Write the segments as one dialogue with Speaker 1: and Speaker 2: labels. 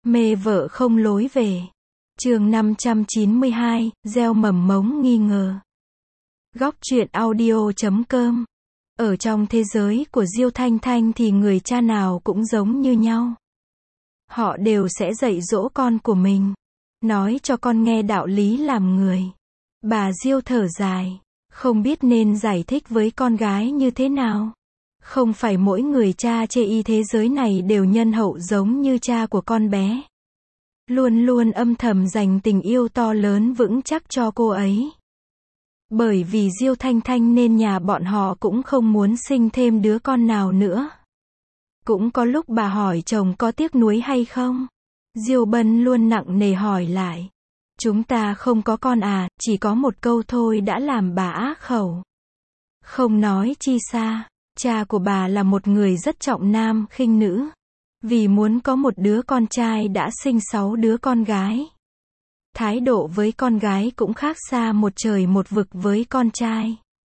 Speaker 1: Mê vợ không lối về. Chương 592, gieo mầm mống nghi ngờ. Góc truyện audio.com. Ở trong thế giới của Diêu Thanh Thanh thì người cha nào cũng giống như nhau. Họ đều sẽ dạy dỗ con của mình, nói cho con nghe đạo lý làm người. Bà Diêu thở dài, không biết nên giải thích với con gái như thế nào. Không phải mỗi người cha chê y thế giới này đều nhân hậu giống như cha của con bé. Luôn luôn âm thầm dành tình yêu to lớn vững chắc cho cô ấy. Bởi vì Diêu Thanh Thanh nên nhà bọn họ cũng không muốn sinh thêm đứa con nào nữa. Cũng có lúc bà hỏi chồng có tiếc nuối hay không. Diêu Bân luôn nặng nề hỏi lại. Chúng ta không có con à, chỉ có một câu thôi đã làm bà ác khẩu. Không nói chi xa, cha của bà là một người rất trọng nam khinh nữ. Vì muốn có một đứa con trai đã sinh 6 đứa con gái. Thái độ với con gái cũng khác xa một trời một vực với con trai.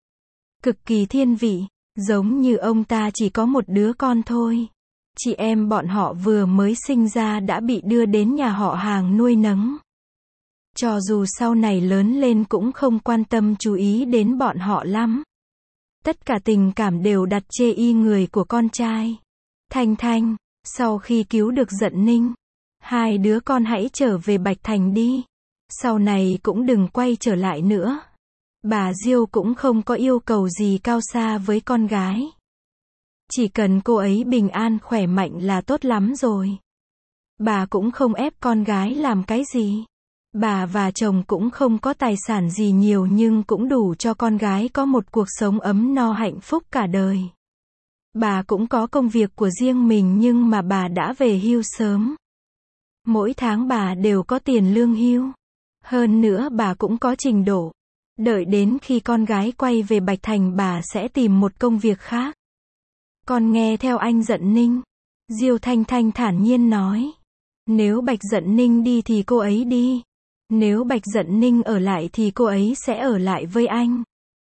Speaker 1: Cực kỳ thiên vị, giống như ông ta chỉ có một đứa con thôi. Chị em bọn họ vừa mới sinh ra đã bị đưa đến nhà họ hàng nuôi nấng. Cho dù sau này lớn lên cũng không quan tâm chú ý đến bọn họ lắm. Tất cả tình cảm đều đặt chê y người của con trai. Thanh Thanh, sau khi cứu được Dận Ninh, 2 đứa con hãy trở về Bạch Thành đi. Sau này cũng đừng quay trở lại nữa. Bà Diêu cũng không có yêu cầu gì cao xa với con gái. Chỉ cần cô ấy bình an khỏe mạnh là tốt lắm rồi. Bà cũng không ép con gái làm cái gì. Bà và chồng cũng không có tài sản gì nhiều nhưng cũng đủ cho con gái có một cuộc sống ấm no hạnh phúc cả đời. Bà cũng có công việc của riêng mình nhưng mà bà đã về hưu sớm. Mỗi tháng bà đều có tiền lương hưu. Hơn nữa bà cũng có trình độ. Đợi đến khi con gái quay về Bạch Thành bà sẽ tìm một công việc khác. Con nghe theo anh Dận Ninh. Diêu Thanh Thanh thản nhiên nói. Nếu Bạch Dận Ninh đi thì cô ấy đi. Nếu Bạch Dận Ninh ở lại thì cô ấy sẽ ở lại với anh.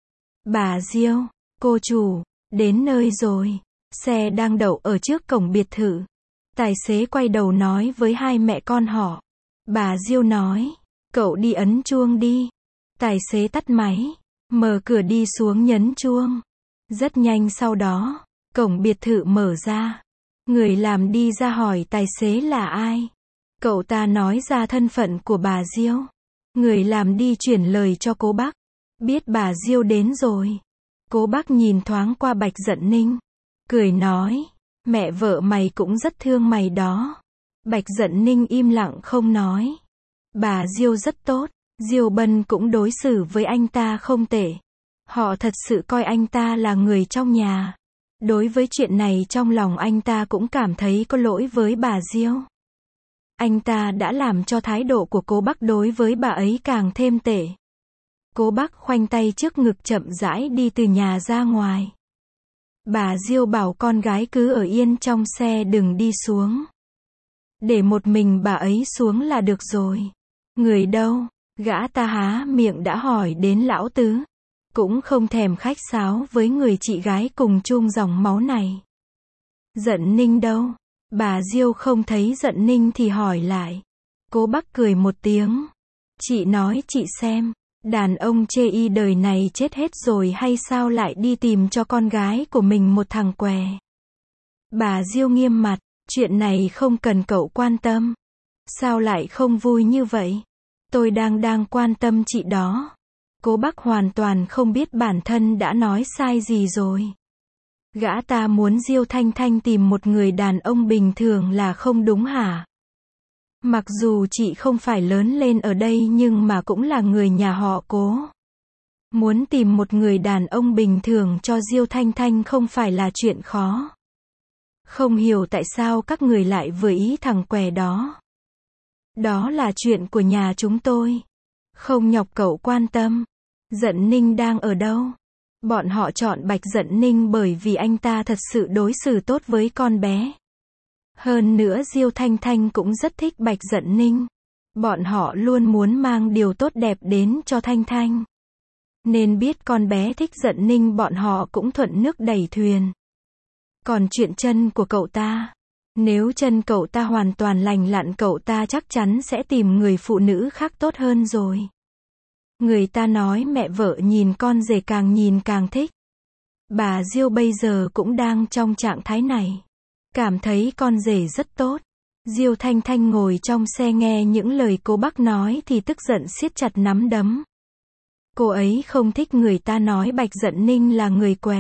Speaker 1: Bà Diêu, cô chủ, đến nơi rồi. Xe đang đậu ở trước cổng biệt thự. Tài xế quay đầu nói với hai mẹ con họ. Bà Diêu nói, cậu đi ấn chuông đi. Tài xế tắt máy, mở cửa đi xuống nhấn chuông. Rất nhanh sau đó, cổng biệt thự mở ra. Người làm đi ra hỏi tài xế là ai. Cậu ta nói ra thân phận của bà Diêu. Người làm đi chuyển lời cho cố bác. Biết bà Diêu đến rồi. Cố bác nhìn thoáng qua Bạch Dận Ninh. Cười nói, mẹ vợ mày cũng rất thương mày đó. Bạch Dận Ninh im lặng không nói. Bà Diêu rất tốt. Diêu Bân cũng đối xử với anh ta không tệ. Họ thật sự coi anh ta là người trong nhà. Đối với chuyện này trong lòng anh ta cũng cảm thấy có lỗi với bà Diêu. Anh ta đã làm cho thái độ của cố bác đối với bà ấy càng thêm tệ. Cố bác khoanh tay trước ngực chậm rãi đi từ nhà ra ngoài. Bà Diêu bảo con gái cứ ở yên trong xe đừng đi xuống. Để một mình bà ấy xuống là được rồi. Người đâu? Gã ta há miệng đã hỏi đến lão tứ. Cũng không thèm khách sáo với người chị gái cùng chung dòng máu này. Dận Ninh đâu? Bà Diêu không thấy Dận Ninh thì hỏi lại. Cố bác cười một tiếng. Chị nói chị xem. Đàn ông chê y đời này chết hết rồi hay sao lại đi tìm cho con gái của mình một thằng què. Bà Diêu nghiêm mặt. Chuyện này không cần cậu quan tâm. Sao lại không vui như vậy? Tôi đang quan tâm chị đó. Cố bác hoàn toàn không biết bản thân đã nói sai gì rồi. Gã ta muốn Diêu Thanh Thanh tìm một người đàn ông bình thường là không đúng hả? Mặc dù chị không phải lớn lên ở đây nhưng mà cũng là người nhà họ Cố. Muốn tìm một người đàn ông bình thường cho Diêu Thanh Thanh không phải là chuyện khó. Không hiểu tại sao các người lại vừa ý thằng què đó. Đó là chuyện của nhà chúng tôi. Không nhọc cậu quan tâm. Dận Ninh đang ở đâu? Bọn họ chọn Bạch Dận Ninh bởi vì anh ta thật sự đối xử tốt với con bé. Hơn nữa Diêu Thanh Thanh cũng rất thích Bạch Dận Ninh. Bọn họ luôn muốn mang điều tốt đẹp đến cho Thanh Thanh. Nên biết con bé thích Dận Ninh bọn họ cũng thuận nước đẩy thuyền. Còn chuyện chân của cậu ta, Nếu chân cậu ta hoàn toàn lành lặn cậu ta chắc chắn sẽ tìm người phụ nữ khác tốt hơn rồi. Người ta nói mẹ vợ nhìn con rể càng nhìn càng thích. Bà Diêu bây giờ cũng đang trong trạng thái này. Cảm thấy con rể rất tốt. Diêu Thanh Thanh ngồi trong xe nghe những lời cô bác nói thì tức giận siết chặt nắm đấm. Cô ấy không thích người ta nói Bạch Dận Ninh là người què.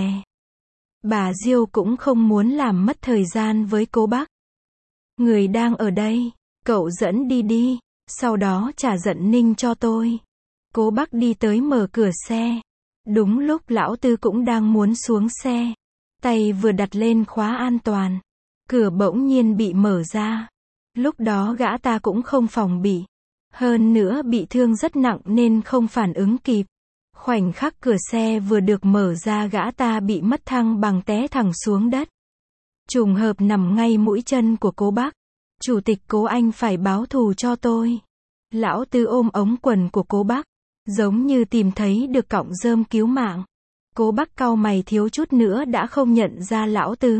Speaker 1: Bà Diêu cũng không muốn làm mất thời gian với cô bác. Người đang ở đây, cậu dẫn đi đi, sau đó trả Dận Ninh cho tôi. Cố bác đi tới mở cửa xe. Đúng lúc lão Tư cũng đang muốn xuống xe. Tay vừa đặt lên khóa an toàn. Cửa bỗng nhiên bị mở ra. Lúc đó gã ta cũng không phòng bị. Hơn nữa bị thương rất nặng nên không phản ứng kịp. Khoảnh khắc cửa xe vừa được mở ra gã ta bị mất thăng bằng té thẳng xuống đất. Trùng hợp nằm ngay mũi chân của cố bác. Chủ tịch Cố anh phải báo thù cho tôi. Lão Tư ôm ống quần của cố bác. Giống như tìm thấy được cọng rơm cứu mạng. Cố bác cau mày thiếu chút nữa đã không nhận ra lão Tứ.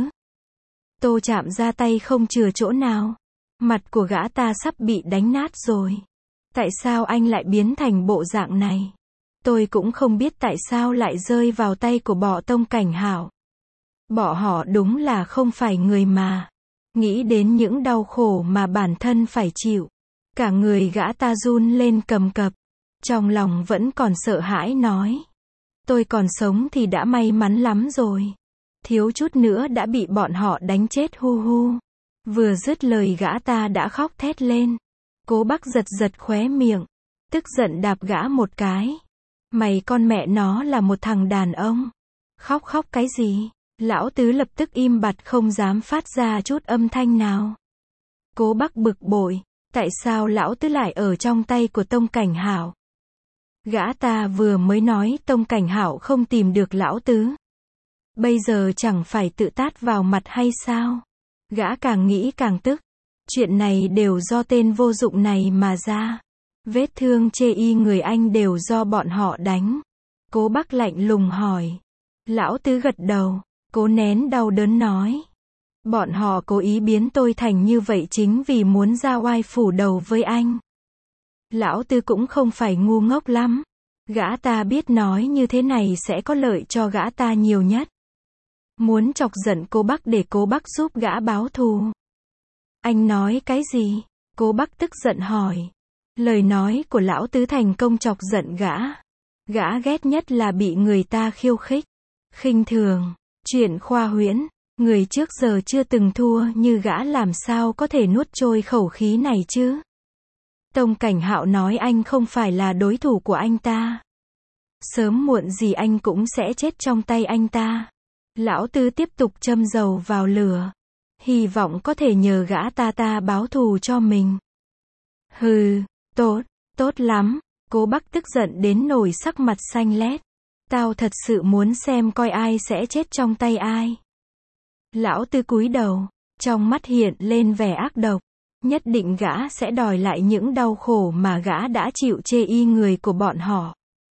Speaker 1: Tô chạm ra tay không chừa chỗ nào. Mặt của gã ta sắp bị đánh nát rồi. Tại sao anh lại biến thành bộ dạng này? Tôi cũng không biết tại sao lại rơi vào tay của Bọ Tông Cảnh Hạo. Bọn họ đúng là không phải người mà. Nghĩ đến những đau khổ mà bản thân phải chịu. Cả người gã ta run lên cầm cập. Trong lòng vẫn còn sợ hãi nói. Tôi còn sống thì đã may mắn lắm rồi. Thiếu chút nữa đã bị bọn họ đánh chết hu hu. Vừa dứt lời gã ta đã khóc thét lên. Cố bác giật giật khóe miệng. Tức giận đạp gã một cái. Mày con mẹ nó là một thằng đàn ông. Khóc cái gì? Lão Tứ lập tức im bặt không dám phát ra chút âm thanh nào. Cố bác bực bội. Tại sao lão Tứ lại ở trong tay của Tông Cảnh Hạo? Gã ta vừa mới nói Tông Cảnh Hạo không tìm được lão Tứ. Bây giờ chẳng phải tự tát vào mặt hay sao? Gã càng nghĩ càng tức. Chuyện này đều do tên vô dụng này mà ra. Vết thương chê y người anh đều do bọn họ đánh. Cố bác lạnh lùng hỏi. Lão Tứ gật đầu. Cố nén đau đớn nói. Bọn họ cố ý biến tôi thành như vậy chính vì muốn ra oai phủ đầu với anh. Lão Tư cũng không phải ngu ngốc lắm. Gã ta biết nói như thế này sẽ có lợi cho gã ta nhiều nhất. Muốn chọc giận cô bác để cô bác giúp gã báo thù. Anh nói cái gì? Cô bác tức giận hỏi. Lời nói của lão Tứ thành công chọc giận gã. Gã ghét nhất là bị người ta khiêu khích, khinh thường, chuyện khoa huyễn. Người trước giờ chưa từng thua như gã làm sao có thể nuốt trôi khẩu khí này chứ? Tông Cảnh Hạo nói anh không phải là đối thủ của anh ta. Sớm muộn gì anh cũng sẽ chết trong tay anh ta. Lão Tư tiếp tục châm dầu vào lửa. Hy vọng có thể nhờ gã ta báo thù cho mình. Hừ, tốt lắm. Cố bác tức giận đến nổi sắc mặt xanh lét. Tao thật sự muốn xem coi ai sẽ chết trong tay ai. Lão Tư cúi đầu, trong mắt hiện lên vẻ ác độc. Nhất định gã sẽ đòi lại những đau khổ mà gã đã chịu chê y người của bọn họ.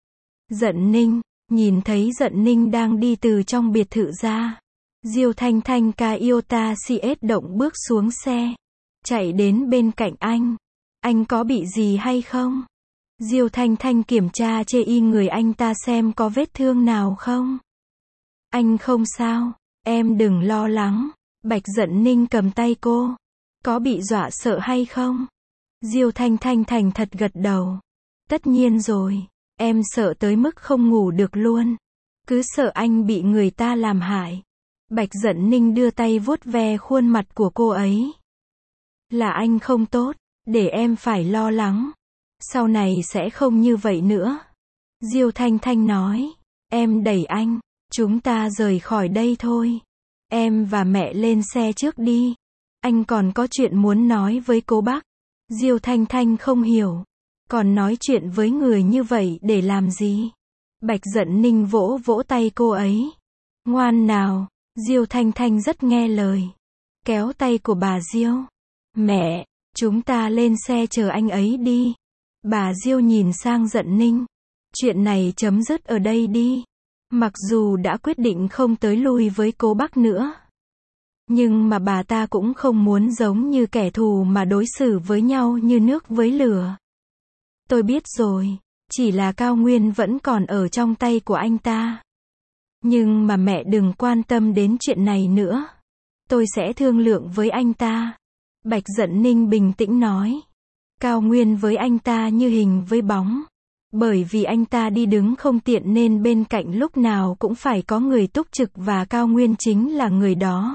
Speaker 1: Dận Ninh, nhìn thấy Dận Ninh đang đi từ trong biệt thự ra. Diêu Thanh Thanh Toyota CS động bước xuống xe. Chạy đến bên cạnh anh. Anh có bị gì hay không? Diêu Thanh Thanh kiểm tra chê y người anh ta xem có vết thương nào không. Anh không sao, em đừng lo lắng. Bạch Dận Ninh cầm tay cô. Có bị dọa sợ hay không? Diêu Thanh Thanh thành thật gật đầu. Tất nhiên rồi, em sợ tới mức không ngủ được luôn. Cứ sợ anh bị người ta làm hại. Bạch Dận Ninh đưa tay vuốt ve khuôn mặt của cô ấy. Là anh không tốt, để em phải lo lắng. Sau này sẽ không như vậy nữa. Diêu Thanh Thanh nói. Em đẩy anh, chúng ta rời khỏi đây thôi. Em và mẹ lên xe trước đi. Anh còn có chuyện muốn nói với cô bác. Diêu Thanh Thanh không hiểu. Còn nói chuyện với người như vậy để làm gì? Bạch Dận Ninh vỗ vỗ tay cô ấy. Ngoan nào. Diêu Thanh Thanh rất nghe lời. Kéo tay của bà Diêu. Mẹ, chúng ta lên xe chờ anh ấy đi. Bà Diêu nhìn sang Dận Ninh. Chuyện này chấm dứt ở đây đi. Mặc dù đã quyết định không tới lui với cô bác nữa. Nhưng mà bà ta cũng không muốn giống như kẻ thù mà đối xử với nhau như nước với lửa. Tôi biết rồi, chỉ là Cao Nguyên vẫn còn ở trong tay của anh ta. Nhưng mà mẹ đừng quan tâm đến chuyện này nữa. Tôi sẽ thương lượng với anh ta. Bạch Dận Ninh bình tĩnh nói. Cao Nguyên với anh ta như hình với bóng. Bởi vì anh ta đi đứng không tiện nên bên cạnh lúc nào cũng phải có người túc trực và Cao Nguyên chính là người đó.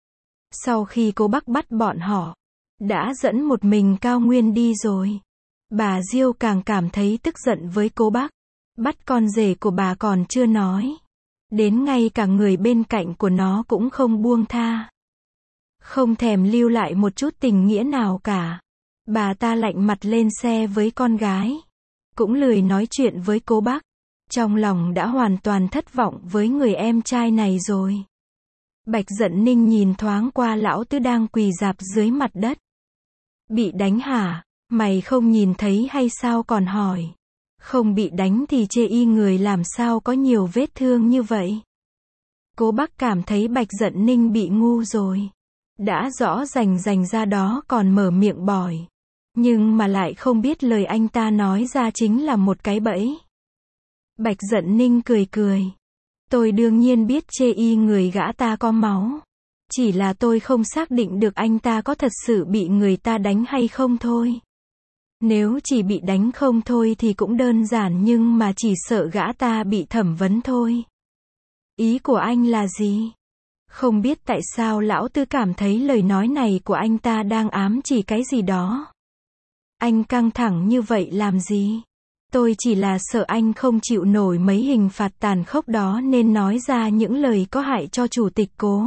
Speaker 1: Sau khi cô Bắc bắt bọn họ, đã dẫn một mình Cao Nguyên đi rồi. Bà Diêu càng cảm thấy tức giận với cô Bắc. Bắt con rể của bà còn chưa nói. Đến ngay cả người bên cạnh của nó cũng không buông tha. Không thèm lưu lại một chút tình nghĩa nào cả. Bà ta lạnh mặt lên xe với con gái. Cũng lười nói chuyện với cô Bắc. Trong lòng đã hoàn toàn thất vọng với người em trai này rồi. Bạch Dận Ninh nhìn thoáng qua lão tứ đang quỳ rạp dưới mặt đất. Bị đánh hả? Mày không nhìn thấy hay sao còn hỏi? Không bị đánh thì chê y người làm sao có nhiều vết thương như vậy? Cô Bắc cảm thấy Bạch Dận Ninh bị ngu rồi. Đã rõ rành ra đó còn mở miệng bỏi. Nhưng mà lại không biết lời anh ta nói ra chính là một cái bẫy. Bạch Dận Ninh cười cười. Tôi đương nhiên biết chê y người gã ta có máu. Chỉ là tôi không xác định được anh ta có thật sự bị người ta đánh hay không thôi. Nếu chỉ bị đánh không thôi thì cũng đơn giản nhưng mà chỉ sợ gã ta bị thẩm vấn thôi. Ý của anh là gì? Không biết tại sao lão tư cảm thấy lời nói này của anh ta đang ám chỉ cái gì đó. Anh căng thẳng như vậy làm gì? Tôi chỉ là sợ anh không chịu nổi mấy hình phạt tàn khốc đó nên nói ra những lời có hại cho chủ tịch Cố.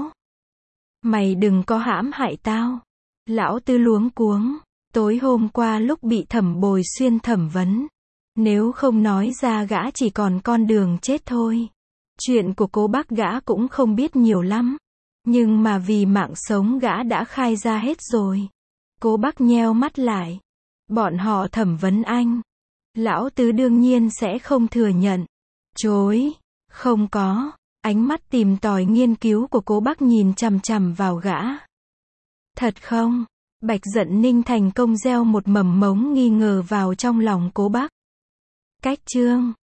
Speaker 1: Mày đừng có hãm hại tao. Lão tư luống cuống. Tối hôm qua lúc bị Thẩm Bồi Xuyên thẩm vấn. Nếu không nói ra gã chỉ còn con đường chết thôi. Chuyện của Cố Bắc gã cũng không biết nhiều lắm. Nhưng mà vì mạng sống gã đã khai ra hết rồi. Cố Bắc nheo mắt lại. Bọn họ thẩm vấn anh. Lão tứ đương nhiên sẽ không thừa nhận. Chối. Không có. Ánh mắt tìm tòi nghiên cứu của Cố Bắc nhìn chằm chằm vào gã. Thật không? Bạch Dận Ninh thành công gieo một mầm mống nghi ngờ vào trong lòng Cố Bắc. Cách chương